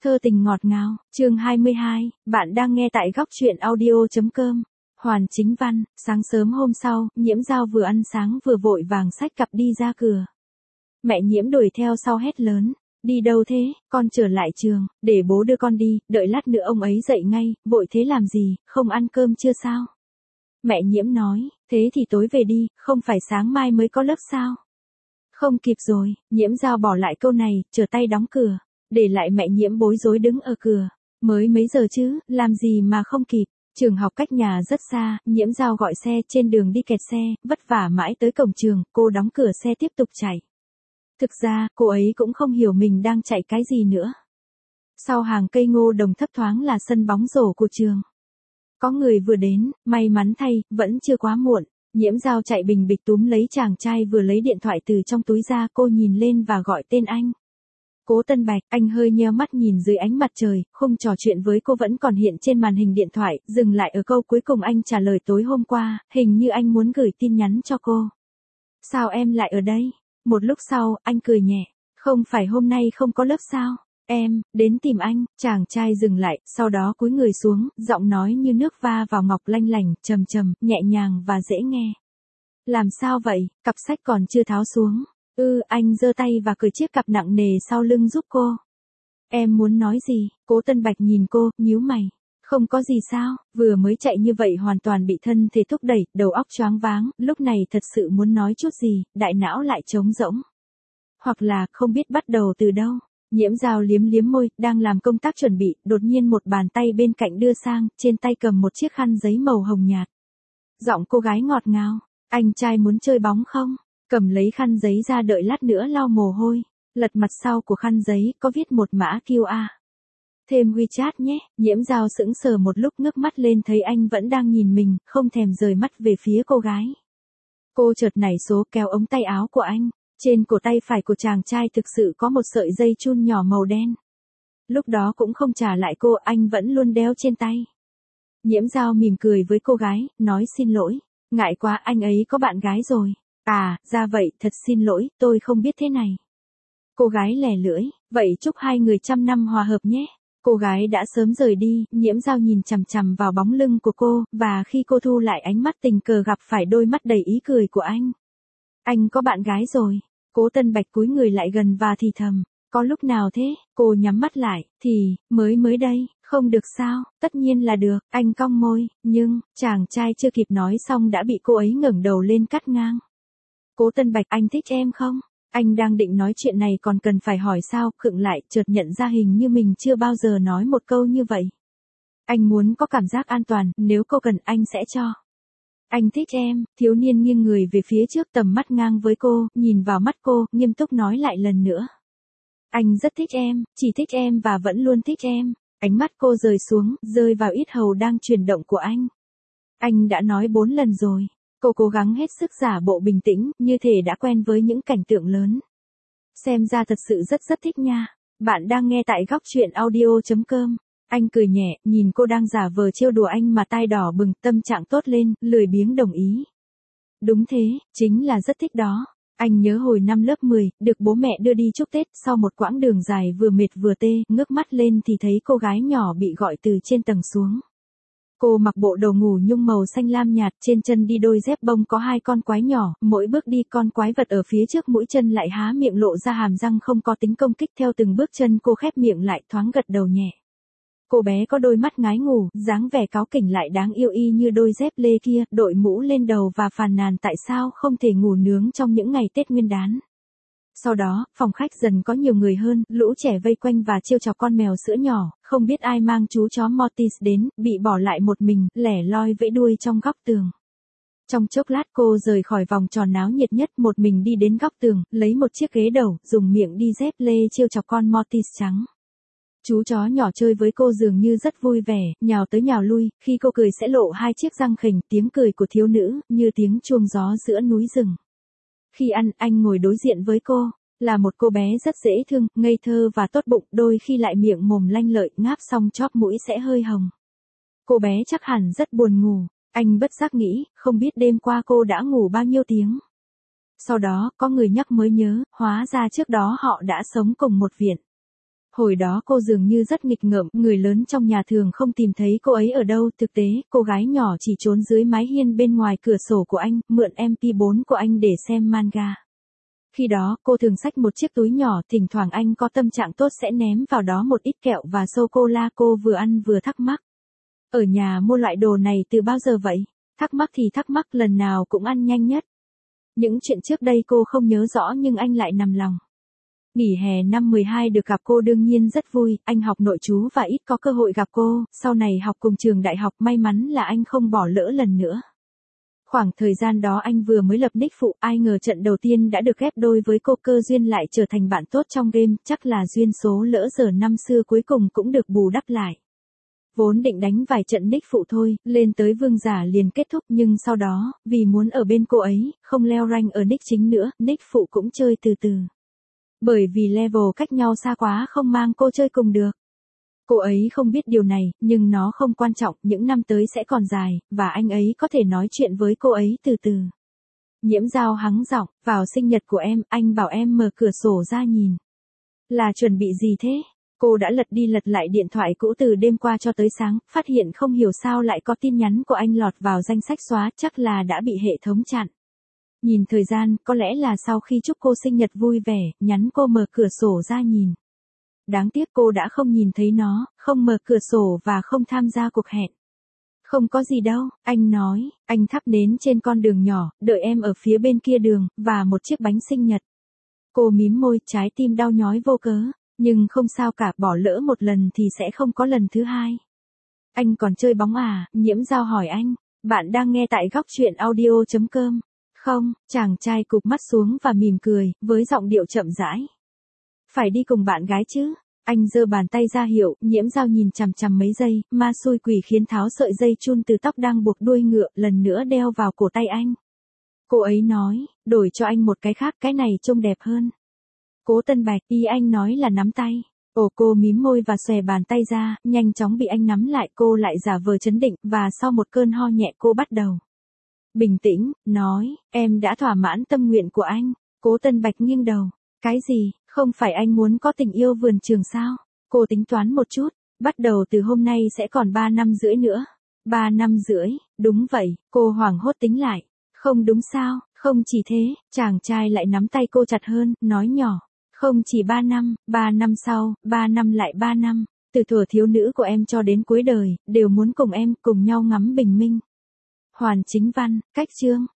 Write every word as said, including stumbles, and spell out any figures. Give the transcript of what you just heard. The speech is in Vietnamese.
Thơ tình ngọt ngào, chương hai mươi hai, bạn đang nghe tại góc truyện audio.com. Hoàn Chính Văn, sáng sớm hôm sau, Nhiễm Giao vừa ăn sáng vừa vội vàng xách cặp đi ra cửa. Mẹ Nhiễm đuổi theo sau hét lớn, đi đâu thế, con trở lại trường, để bố đưa con đi, đợi lát nữa ông ấy dậy ngay, vội thế làm gì, không ăn cơm chưa sao? Mẹ Nhiễm nói, thế thì tối về đi, không phải sáng mai mới có lớp sao? Không kịp rồi, Nhiễm Giao bỏ lại câu này, trở tay đóng cửa. Để lại mẹ Nhiễm bối rối đứng ở cửa. Mới mấy giờ chứ, làm gì mà không kịp. Trường học cách nhà rất xa, Nhiễm Giao gọi xe trên đường đi kẹt xe, vất vả mãi tới cổng trường, cô đóng cửa xe tiếp tục chạy. Thực ra, cô ấy cũng không hiểu mình đang chạy cái gì nữa. Sau hàng cây ngô đồng thấp thoáng là sân bóng rổ của trường. Có người vừa đến, may mắn thay, vẫn chưa quá muộn. Nhiễm Giao chạy bình bịch túm lấy chàng trai vừa lấy điện thoại từ trong túi ra, cô nhìn lên và gọi tên anh. Cố Tân Bạch, anh hơi nheo mắt nhìn dưới ánh mặt trời, không trò chuyện với cô vẫn còn hiện trên màn hình điện thoại, dừng lại ở câu cuối cùng anh trả lời tối hôm qua, hình như anh muốn gửi tin nhắn cho cô. Sao em lại ở đây? Một lúc sau, anh cười nhẹ, không phải hôm nay không có lớp sao? Em, đến tìm anh, chàng trai dừng lại, sau đó cúi người xuống, giọng nói như nước va vào ngọc lanh lành, trầm trầm, nhẹ nhàng và dễ nghe. Làm sao vậy, cặp sách còn chưa tháo xuống. Ừ, anh giơ tay và cởi chiếc cặp nặng nề sau lưng giúp cô. Em muốn nói gì? Cố Tân Bạch nhìn cô, nhíu mày. Không có gì sao, vừa mới chạy như vậy hoàn toàn bị thân thể thúc đẩy, đầu óc choáng váng, lúc này thật sự muốn nói chút gì, đại não lại trống rỗng. Hoặc là, không biết bắt đầu từ đâu. Nhiễm Giao liếm liếm môi, đang làm công tác chuẩn bị, đột nhiên một bàn tay bên cạnh đưa sang, trên tay cầm một chiếc khăn giấy màu hồng nhạt. Giọng cô gái ngọt ngào, anh trai muốn chơi bóng không? Cầm lấy khăn giấy ra đợi lát nữa lau mồ hôi. Lật mặt sau của khăn giấy có viết một mã quy rờ. Thêm WeChat nhé. Nhiễm Giao sững sờ một lúc ngước mắt lên thấy anh vẫn đang nhìn mình, không thèm rời mắt về phía cô gái. Cô chợt nảy số kéo ống tay áo của anh. Trên cổ tay phải của chàng trai thực sự có một sợi dây chun nhỏ màu đen. Lúc đó cũng không trả lại cô, anh vẫn luôn đeo trên tay. Nhiễm Giao mỉm cười với cô gái, nói xin lỗi. Ngại quá, anh ấy có bạn gái rồi. À, ra vậy, thật xin lỗi, tôi không biết thế này. Cô gái lẻ lưỡi, vậy chúc hai người trăm năm hòa hợp nhé. Cô gái đã sớm rời đi, Nhiễm Giao nhìn chằm chằm vào bóng lưng của cô, và khi cô thu lại ánh mắt tình cờ gặp phải đôi mắt đầy ý cười của anh. Anh có bạn gái rồi. Cố Tân Bạch cúi người lại gần và thì thầm, có lúc nào thế? Cô nhắm mắt lại, thì, mới mới đây, không được sao, tất nhiên là được, anh cong môi, nhưng, chàng trai chưa kịp nói xong đã bị cô ấy ngẩng đầu lên cắt ngang. Cố Tân Bạch, anh thích em không? Anh đang định nói chuyện này còn cần phải hỏi sao, khựng lại, chợt nhận ra hình như mình chưa bao giờ nói một câu như vậy. Anh muốn có cảm giác an toàn, nếu cô cần anh sẽ cho. Anh thích em, thiếu niên nghiêng người về phía trước tầm mắt ngang với cô, nhìn vào mắt cô, nghiêm túc nói lại lần nữa. Anh rất thích em, chỉ thích em và vẫn luôn thích em. Ánh mắt cô rời xuống, rơi vào yết hầu đang chuyển động của anh. Anh đã nói bốn lần rồi. Cô cố gắng hết sức giả bộ bình tĩnh, như thể đã quen với những cảnh tượng lớn. Xem ra thật sự rất rất thích nha. Bạn đang nghe tại góc truyện audio.com. Anh cười nhẹ, nhìn cô đang giả vờ trêu đùa anh mà tai đỏ bừng, tâm trạng tốt lên, lười biếng đồng ý. Đúng thế, chính là rất thích đó. Anh nhớ hồi năm lớp mười, được bố mẹ đưa đi chúc Tết, sau một quãng đường dài vừa mệt vừa tê, ngước mắt lên thì thấy cô gái nhỏ bị gọi từ trên tầng xuống. Cô mặc bộ đồ ngủ nhung màu xanh lam nhạt, trên chân đi đôi dép bông có hai con quái nhỏ, mỗi bước đi con quái vật ở phía trước mũi chân lại há miệng lộ ra hàm răng không có tính công kích, theo từng bước chân cô khép miệng lại thoáng gật đầu nhẹ. Cô bé có đôi mắt ngái ngủ, dáng vẻ cáu kỉnh lại đáng yêu y như đôi dép lê kia, đội mũ lên đầu và phàn nàn tại sao không thể ngủ nướng trong những ngày Tết Nguyên đán. Sau đó, phòng khách dần có nhiều người hơn, lũ trẻ vây quanh và trêu chọc con mèo sữa nhỏ, không biết ai mang chú chó Maltese đến, bị bỏ lại một mình, lẻ loi vẫy đuôi trong góc tường. Trong chốc lát cô rời khỏi vòng tròn náo nhiệt nhất, một mình đi đến góc tường, lấy một chiếc ghế đầu, dùng miệng đi dép lê trêu chọc con Maltese trắng. Chú chó nhỏ chơi với cô dường như rất vui vẻ, nhào tới nhào lui, khi cô cười sẽ lộ hai chiếc răng khểnh, tiếng cười của thiếu nữ, như tiếng chuông gió giữa núi rừng. Khi ăn, anh ngồi đối diện với cô, là một cô bé rất dễ thương, ngây thơ và tốt bụng, đôi khi lại miệng mồm lanh lợi, ngáp xong chóp mũi sẽ hơi hồng. Cô bé chắc hẳn rất buồn ngủ, anh bất giác nghĩ, không biết đêm qua cô đã ngủ bao nhiêu tiếng. Sau đó, có người nhắc mới nhớ, hóa ra trước đó họ đã sống cùng một viện. Hồi đó cô dường như rất nghịch ngợm, người lớn trong nhà thường không tìm thấy cô ấy ở đâu, thực tế, cô gái nhỏ chỉ trốn dưới mái hiên bên ngoài cửa sổ của anh, mượn em pê bốn của anh để xem manga. Khi đó, cô thường xách một chiếc túi nhỏ, thỉnh thoảng anh có tâm trạng tốt sẽ ném vào đó một ít kẹo và sô-cô-la, cô vừa ăn vừa thắc mắc. Ở nhà mua loại đồ này từ bao giờ vậy? Thắc mắc thì thắc mắc, lần nào cũng ăn nhanh nhất. Những chuyện trước đây cô không nhớ rõ nhưng anh lại nằm lòng. Nghỉ hè năm mười hai được gặp cô đương nhiên rất vui, anh học nội trú và ít có cơ hội gặp cô, sau này học cùng trường đại học, may mắn là anh không bỏ lỡ lần nữa. Khoảng thời gian đó anh vừa mới lập nick phụ, ai ngờ trận đầu tiên đã được ghép đôi với cô, cơ duyên lại trở thành bạn tốt trong game, chắc là duyên số lỡ dở năm xưa cuối cùng cũng được bù đắp lại. Vốn định đánh vài trận nick phụ thôi, lên tới vương giả liền kết thúc, nhưng sau đó, vì muốn ở bên cô ấy, không leo rank ở nick chính nữa, nick phụ cũng chơi từ từ. Bởi vì level cách nhau xa quá không mang cô chơi cùng được. Cô ấy không biết điều này, nhưng nó không quan trọng, những năm tới sẽ còn dài, và anh ấy có thể nói chuyện với cô ấy từ từ. Nhiễm Dao hắng giọng, vào sinh nhật của em, anh bảo em mở cửa sổ ra nhìn. Là chuẩn bị gì thế? Cô đã lật đi lật lại điện thoại cũ từ đêm qua cho tới sáng, phát hiện không hiểu sao lại có tin nhắn của anh lọt vào danh sách xóa, chắc là đã bị hệ thống chặn. Nhìn thời gian, có lẽ là sau khi chúc cô sinh nhật vui vẻ, nhắn cô mở cửa sổ ra nhìn. Đáng tiếc cô đã không nhìn thấy nó, không mở cửa sổ và không tham gia cuộc hẹn. Không có gì đâu, anh nói, anh thắp nến trên con đường nhỏ, đợi em ở phía bên kia đường, và một chiếc bánh sinh nhật. Cô mím môi, trái tim đau nhói vô cớ, nhưng không sao cả, bỏ lỡ một lần thì sẽ không có lần thứ hai. Anh còn chơi bóng à? Nhiễm Dao hỏi anh. Bạn đang nghe tại góc chuyện audio chấm com. Không, chàng trai cụp mắt xuống và mỉm cười, với giọng điệu chậm rãi. Phải đi cùng bạn gái chứ? Anh giơ bàn tay ra hiệu, Nhiễm Dao nhìn chằm chằm mấy giây, ma xui quỷ khiến tháo sợi dây chun từ tóc đang buộc đuôi ngựa, lần nữa đeo vào cổ tay anh. Cô ấy nói, đổi cho anh một cái khác, cái này trông đẹp hơn. Cố Tân Bạch, ý anh nói là nắm tay. Ồ, cô mím môi và xòe bàn tay ra, nhanh chóng bị anh nắm lại, cô lại giả vờ trấn định, và sau một cơn ho nhẹ cô bắt đầu. Bình tĩnh, nói, em đã thỏa mãn tâm nguyện của anh. Cố Tân Bạch nghiêng đầu. Cái gì, không phải anh muốn có tình yêu vườn trường sao? Cô tính toán một chút, bắt đầu từ hôm nay sẽ còn ba năm rưỡi nữa. Ba năm rưỡi, đúng vậy, cô hoảng hốt tính lại. Không đúng sao, không chỉ thế, chàng trai lại nắm tay cô chặt hơn, nói nhỏ. Không chỉ ba năm, ba năm sau, ba năm lại ba năm, từ thuở thiếu nữ của em cho đến cuối đời, đều muốn cùng em, cùng nhau ngắm bình minh. Hoàn Chính Văn, cách chương.